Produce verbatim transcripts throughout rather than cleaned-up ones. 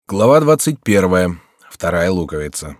Глава двадцать первая. Вторая луковица.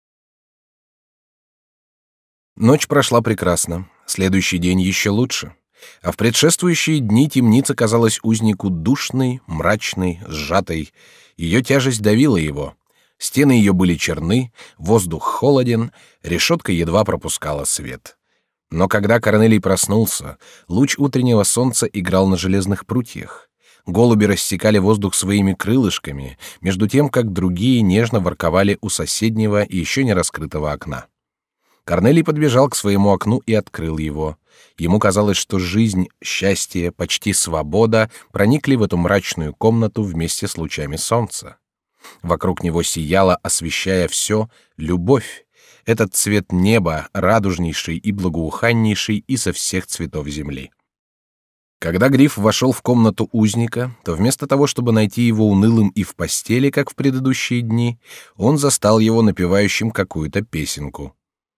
Ночь прошла прекрасно, следующий день еще лучше. А в предшествующие дни темница казалась узнику душной, мрачной, сжатой. Ее тяжесть давила его. Стены ее были черны, воздух холоден, решетка едва пропускала свет. Но когда Корнелий проснулся, луч утреннего солнца играл на железных прутьях. Голуби рассекали воздух своими крылышками, между тем, как другие нежно ворковали у соседнего и еще не раскрытого окна. Корнелий подбежал к своему окну и открыл его. Ему казалось, что жизнь, счастье, почти свобода проникли в эту мрачную комнату вместе с лучами солнца. Вокруг него сияла, освещая все, любовь, этот цвет неба, радужнейший и благоуханнейший изо всех цветов земли. Когда Гриф вошел в комнату узника, то вместо того, чтобы найти его унылым и в постели, как в предыдущие дни, он застал его напевающим какую-то песенку.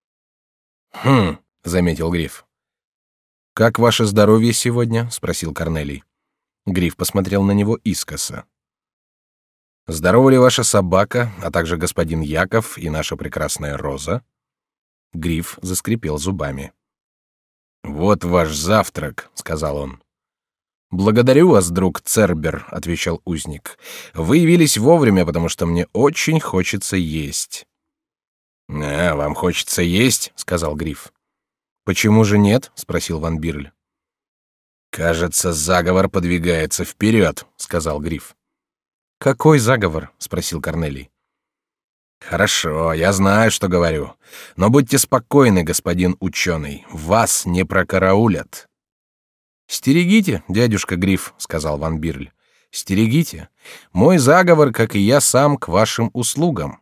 «Хм», — заметил Гриф. «Как ваше здоровье сегодня?» — спросил Корнелий. Гриф посмотрел на него искоса. «Здорова ли ваша собака, а также господин Яков и наша прекрасная Роза?» Гриф заскрипел зубами. «Вот ваш завтрак», — сказал он. «Благодарю вас, друг Цербер», — отвечал узник. «Вы явились вовремя, потому что мне очень хочется есть». «А, вам хочется есть?» — сказал Гриф. «Почему же нет?» — спросил Ван Бирль. «Кажется, заговор подвигается вперед», — сказал Гриф. «Какой заговор?» — спросил Корнелий. «Хорошо, я знаю, что говорю. Но будьте спокойны, господин ученый, вас не прокараулят». «Стерегите, дядюшка Гриф», — сказал Ван Бирль. «Стерегите. Мой заговор, как и я сам, к вашим услугам».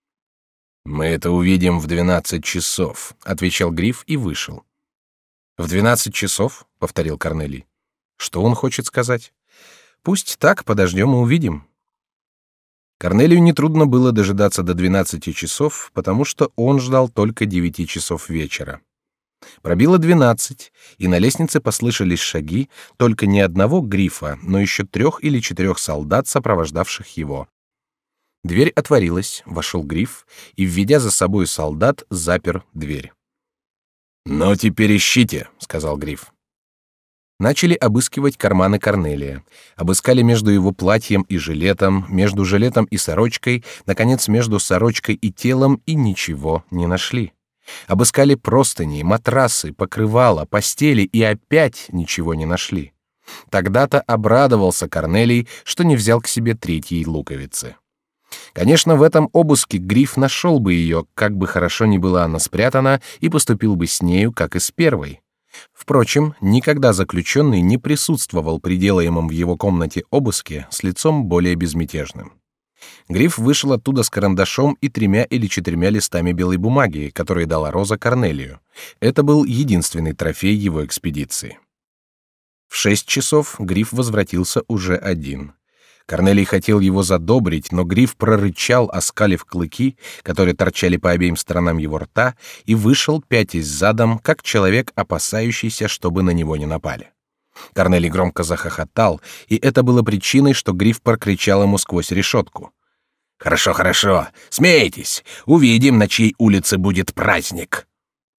«Мы это увидим в двенадцать часов», — отвечал Гриф и вышел. «В двенадцать часов?» — повторил Корнелий. «Что он хочет сказать? Пусть так, подождем и увидим». Корнелию нетрудно было дожидаться до двенадцати часов, потому что он ждал только девяти часов вечера. Пробило двенадцать, и на лестнице послышались шаги, только не одного Грифа, но еще трех или четырех солдат, сопровождавших его. Дверь отворилась, вошел Гриф и, введя за собой солдат, запер дверь. «Ну, теперь ищите», — сказал Гриф. Начали обыскивать карманы Корнелия. Обыскали между его платьем и жилетом, между жилетом и сорочкой, наконец, между сорочкой и телом, и ничего не нашли. Обыскали простыни, матрасы, покрывала, постели и опять ничего не нашли. Тогда-то обрадовался Корнелий, что не взял к себе третьей луковицы. Конечно, в этом обыске Гриф нашел бы ее, как бы хорошо ни была она спрятана, и поступил бы с нею, как и с первой. Впрочем, никогда заключенный не присутствовал при делаемом в его комнате обыске с лицом более безмятежным. Гриф вышел оттуда с карандашом и тремя или четырьмя листами белой бумаги, которые дала Роза Корнелию. Это был единственный трофей его экспедиции. В шесть часов Гриф возвратился уже один. Корнелий хотел его задобрить, но Гриф прорычал, оскалив клыки, которые торчали по обеим сторонам его рта, и вышел, пятясь задом, как человек, опасающийся, чтобы на него не напали. Корнелий громко захохотал, и это было причиной, что Гриф прокричал ему сквозь решетку: «Хорошо, хорошо, смейтесь, увидим, на чьей улице будет праздник».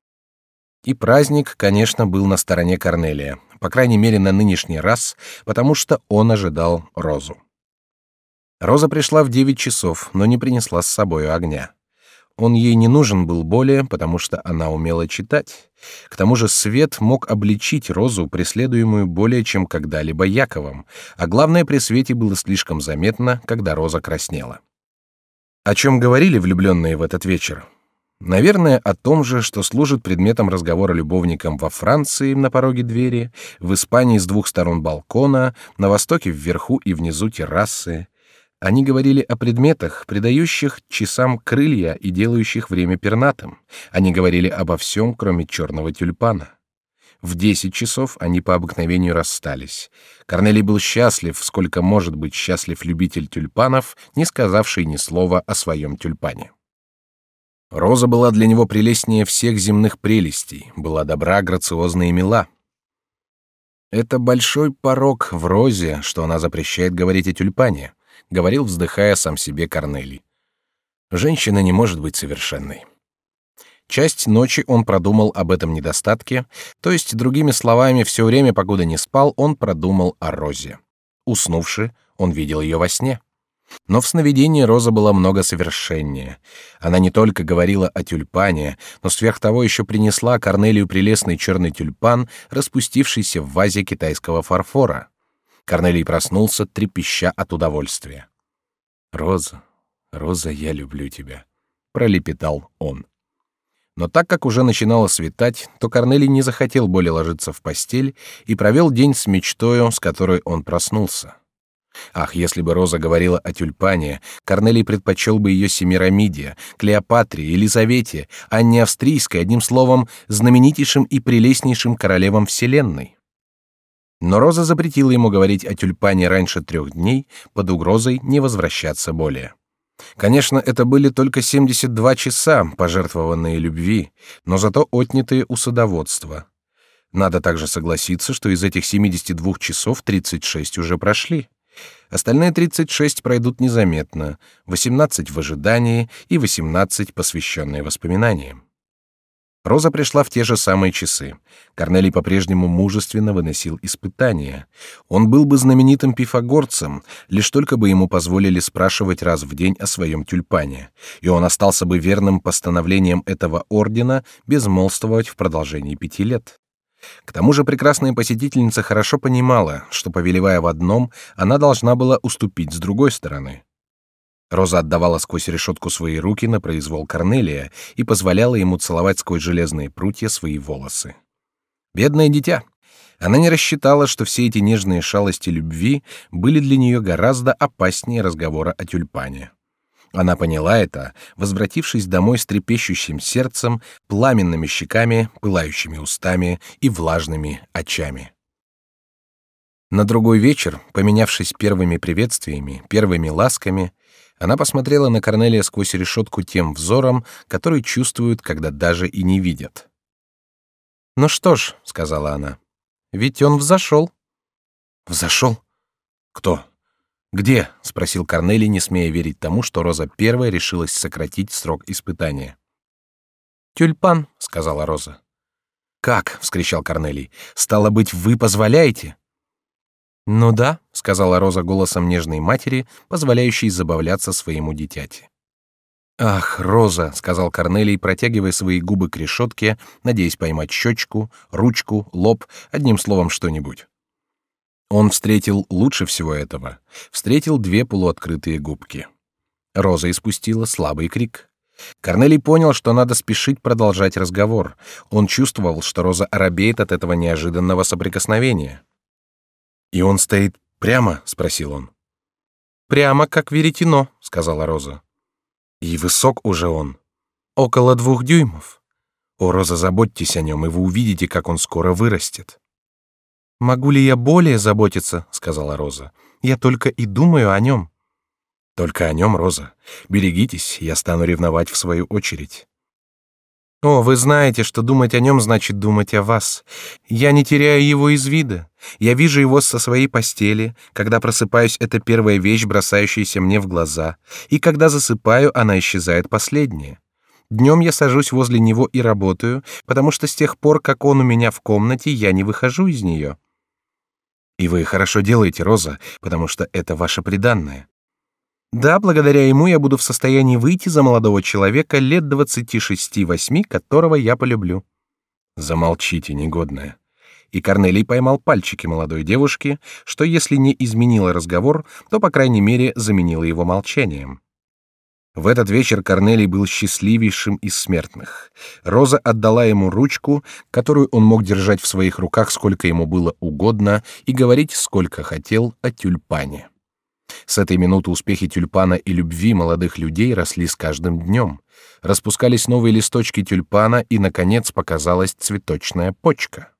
И праздник, конечно, был на стороне Корнелия, по крайней мере, на нынешний раз, потому что он ожидал Розу. Роза пришла в девять часов, но не принесла с собою огня. Он ей не нужен был более, потому что она умела читать. К тому же свет мог обличить Розу, преследуемую более чем когда-либо Яковом, а главное, при свете было слишком заметно, когда Роза краснела. О чем говорили влюбленные в этот вечер? Наверное, о том же, что служит предметом разговора любовникам во Франции на пороге двери, в Испании с двух сторон балкона, на востоке вверху и внизу террасы. Они говорили о предметах, придающих часам крылья и делающих время пернатым. Они говорили обо всем, кроме черного тюльпана. В десять часов они по обыкновению расстались. Корнелий был счастлив, сколько может быть счастлив любитель тюльпанов, не сказавший ни слова о своем тюльпане. Роза была для него прелестнее всех земных прелестей, была добра, грациозна и мила. Это большой порок в Розе, что она запрещает говорить о тюльпане. — говорил, вздыхая сам себе Корнелий. «Женщина не может быть совершенной». Часть ночи он продумал об этом недостатке, то есть, другими словами, все время, покуда не спал, он продумал о Розе. Уснувши, он видел ее во сне. Но в сновидении Роза была много совершеннее. Она не только говорила о тюльпане, но сверх того еще принесла Корнелию прелестный черный тюльпан, распустившийся в вазе китайского фарфора. Корнелий проснулся, трепеща от удовольствия. «Роза, Роза, я люблю тебя», — пролепетал он. Но так как уже начинало светать, то Корнелий не захотел более ложиться в постель и провел день с мечтою, с которой он проснулся. Ах, если бы Роза говорила о тюльпане, Корнелий предпочел бы ее Семирамиде, Клеопатре, Елизавете, Анне Австрийской, одним словом, знаменитейшим и прелестнейшим королевам вселенной. Но Роза запретила ему говорить о тюльпане раньше трех дней под угрозой не возвращаться более. Конечно, это были только семьдесят два часа, пожертвованные любви, но зато отнятые у садоводства. Надо также согласиться, что из этих семидесяти двух часов тридцать шесть уже прошли. Остальные тридцать шесть пройдут незаметно, восемнадцать в ожидании и восемнадцать, посвященные воспоминаниям. Роза пришла в те же самые часы. Корнелий по-прежнему мужественно выносил испытания. Он был бы знаменитым пифагорцем, лишь только бы ему позволили спрашивать раз в день о своем тюльпане, и он остался бы верным постановлениям этого ордена безмолвствовать в продолжении пяти лет. К тому же прекрасная посетительница хорошо понимала, что, повелевая в одном, она должна была уступить с другой стороны. Роза отдавала сквозь решетку свои руки на произвол Корнелия и позволяла ему целовать сквозь железные прутья свои волосы. Бедное дитя! Она не рассчитала, что все эти нежные шалости любви были для нее гораздо опаснее разговора о тюльпане. Она поняла это, возвратившись домой с трепещущим сердцем, пламенными щеками, пылающими устами и влажными очами. На другой вечер, поменявшись первыми приветствиями, первыми ласками, она посмотрела на Корнелия сквозь решетку тем взором, который чувствуют, когда даже и не видят. «Ну что ж», — сказала она, — «ведь он взошел». «Взошел? Кто? Где?» — спросил Корнелий, не смея верить тому, что Роза первая решилась сократить срок испытания. «Тюльпан», — сказала Роза. «Как?» — вскричал Корнелий. «Стало быть, вы позволяете?» «Ну да», — сказала Роза голосом нежной матери, позволяющей забавляться своему дитяти. «Ах, Роза», — сказал Корнелий, протягивая свои губы к решетке, надеясь поймать щечку, ручку, лоб, одним словом, что-нибудь. Он встретил лучше всего этого, встретил две полуоткрытые губки. Роза испустила слабый крик. Корнелий понял, что надо спешить продолжать разговор. Он чувствовал, что Роза оробеет от этого неожиданного соприкосновения. «И он стоит прямо?» — спросил он. «Прямо, как веретено», — сказала Роза. «И высок уже он?» «Около двух дюймов». «О, Роза, заботьтесь о нем, и вы увидите, как он скоро вырастет». «Могу ли я более заботиться?» — сказала Роза. «Я только и думаю о нем». «Только о нем, Роза. Берегитесь, я стану ревновать в свою очередь». «О, вы знаете, что думать о нем значит думать о вас. Я не теряю его из вида. Я вижу его со своей постели. Когда просыпаюсь, это первая вещь, бросающаяся мне в глаза. И когда засыпаю, она исчезает последняя. Днем я сажусь возле него и работаю, потому что с тех пор, как он у меня в комнате, я не выхожу из нее». «И вы хорошо делаете, Роза, потому что это ваше приданное». «Да, благодаря ему я буду в состоянии выйти за молодого человека лет двадцати шести-восьми, которого я полюблю». «Замолчите, негодная». И Корнелий поймал пальчики молодой девушки, что, если не изменило разговор, то, по крайней мере, заменило его молчанием. В этот вечер Корнелий был счастливейшим из смертных. Роза отдала ему ручку, которую он мог держать в своих руках сколько ему было угодно и говорить сколько хотел о тюльпане. С этой минуты успехи тюльпана и любви молодых людей росли с каждым днем. Распускались новые листочки тюльпана, и, наконец, показалась цветочная почка.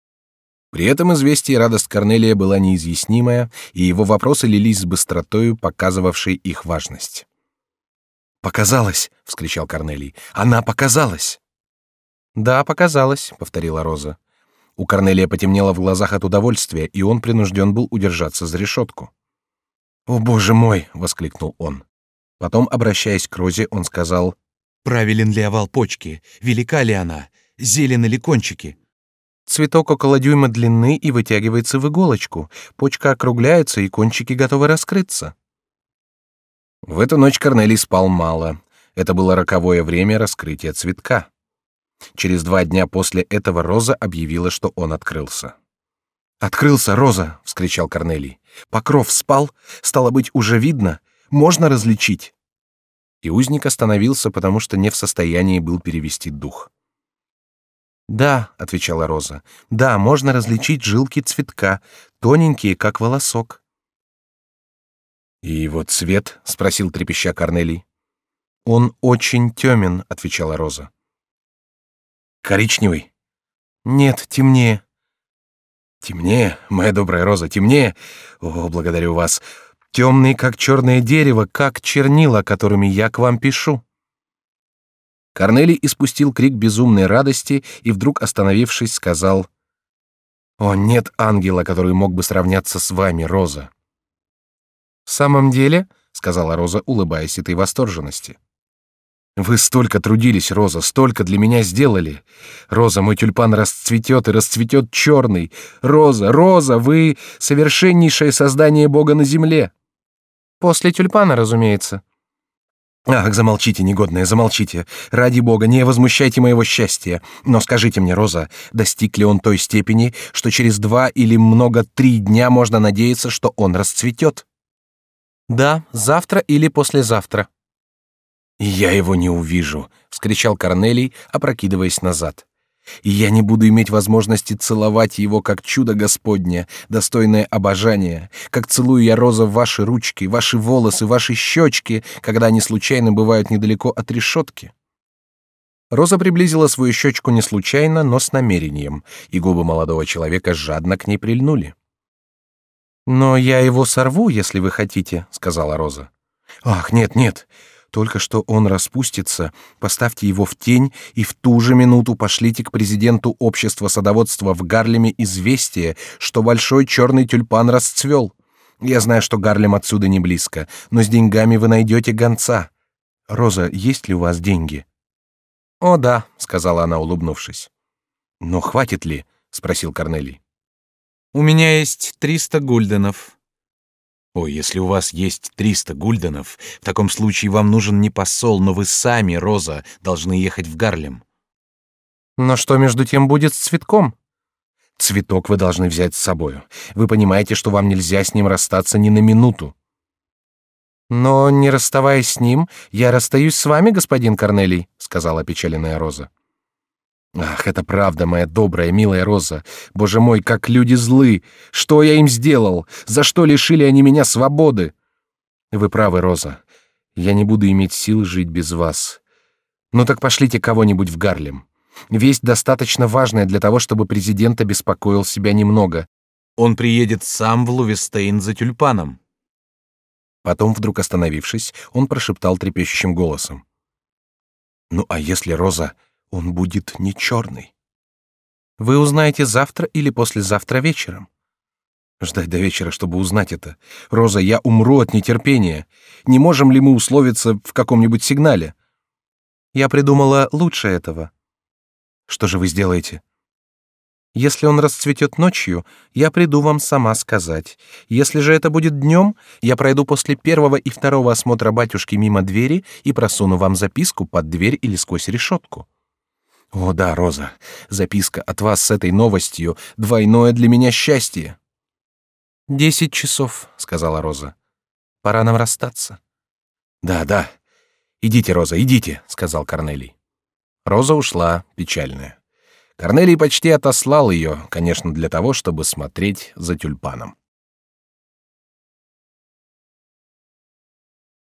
При этом известие радость Корнелия была неизъяснимая, и его вопросы лились с быстротою, показывавшей их важность. «Показалось!» — вскричал Корнелий. «Она показалась!» «Да, показалось», — повторила Роза. У Корнелия потемнело в глазах от удовольствия, и он принужден был удержаться за решетку. «О, боже мой!» — воскликнул он. Потом, обращаясь к Розе, он сказал: «Правилен ли овал почки? Велика ли она? Зелены ли кончики?» «Цветок около дюйма длины и вытягивается в иголочку. Почка округляется, и кончики готовы раскрыться». В эту ночь Корнелий спал мало. Это было роковое время раскрытия цветка. Через два дня после этого Роза объявила, что он открылся. «Открылся, Роза!» — вскричал Корнелий. «Покров спал, стало быть, уже видно, можно различить». И узник остановился, потому что не в состоянии был перевести дух. «Да», — отвечала Роза, — «да, можно различить жилки цветка, тоненькие, как волосок». «И его цвет?» — спросил трепеща Корнелий. «Он очень темен», — отвечала Роза. «Коричневый?» «Нет, темнее». «Темнее, моя добрая Роза, темнее? О, благодарю вас. Темный, как черное дерево, как чернила, которыми я к вам пишу». Корнелий испустил крик безумной радости и, вдруг остановившись, сказал: «О, нет ангела, который мог бы сравняться с вами, Роза». «В самом деле?» — сказала Роза, улыбаясь этой восторженности. «Вы столько трудились, Роза, столько для меня сделали. Роза, мой тюльпан расцветет и расцветет черный. Роза, Роза, вы совершеннейшее создание Бога на земле». «После тюльпана, разумеется». «Ах, замолчите, негодная, замолчите. Ради Бога, не возмущайте моего счастья. Но скажите мне, Роза, достиг ли он той степени, что через два или много три дня можно надеяться, что он расцветет?» «Да, завтра или послезавтра». «И я его не увижу», — вскричал Корнелий, опрокидываясь назад. «И я не буду иметь возможности целовать его как чудо Господне, достойное обожания, как целую я, Роза, ваши ручки, ваши волосы, ваши щечки, когда они случайно бывают недалеко от решетки». Роза приблизила свою щечку не случайно, но с намерением, и губы молодого человека жадно к ней прильнули. «Но я его сорву, если вы хотите», — сказала Роза. «Ах, нет, нет. Только что он распустится, поставьте его в тень и в ту же минуту пошлите к президенту общества садоводства в Гарлеме известие, что большой черный тюльпан расцвел. Я знаю, что Гарлем отсюда не близко, но с деньгами вы найдете гонца. Роза, есть ли у вас деньги?» «О, да», — сказала она, улыбнувшись. «Но хватит ли?» — спросил Корнелий. «У меня есть триста гульденов». «Ой, если у вас есть триста гульденов, в таком случае вам нужен не посол, но вы сами, Роза, должны ехать в Гарлем». «Но что между тем будет с цветком?» «Цветок вы должны взять с собою. Вы понимаете, что вам нельзя с ним расстаться ни на минуту». «Но, не расставаясь с ним, я расстаюсь с вами, господин Корнелий», — сказала опечаленная Роза. «Ах, это правда, моя добрая, милая Роза. Боже мой, как люди злы! Что я им сделал? За что лишили они меня свободы?» «Вы правы, Роза. Я не буду иметь сил жить без вас. Ну так пошлите кого-нибудь в Гарлем. Весть достаточно важная для того, чтобы президент обеспокоил себя немного. Он приедет сам в Лувестейн за тюльпаном». Потом, вдруг остановившись, он прошептал трепещущим голосом: «Ну а если, Роза, он будет не черный?» «Вы узнаете завтра или послезавтра вечером». «Ждать до вечера, чтобы узнать это. Роза, я умру от нетерпения. Не можем ли мы условиться в каком-нибудь сигнале?» «Я придумала лучше этого». «Что же вы сделаете?» «Если он расцветет ночью, я приду вам сама сказать. Если же это будет днем, я пройду после первого и второго осмотра батюшки мимо двери и просуну вам записку под дверь или сквозь решетку». «О да, Роза, записка от вас с этой новостью — двойное для меня счастье». «Десять часов», — сказала Роза. «Пора нам расстаться». «Да, да. Идите, Роза, идите», — сказал Корнелий. Роза ушла, печальная. Корнелий почти отослал ее, конечно, для того, чтобы смотреть за тюльпаном.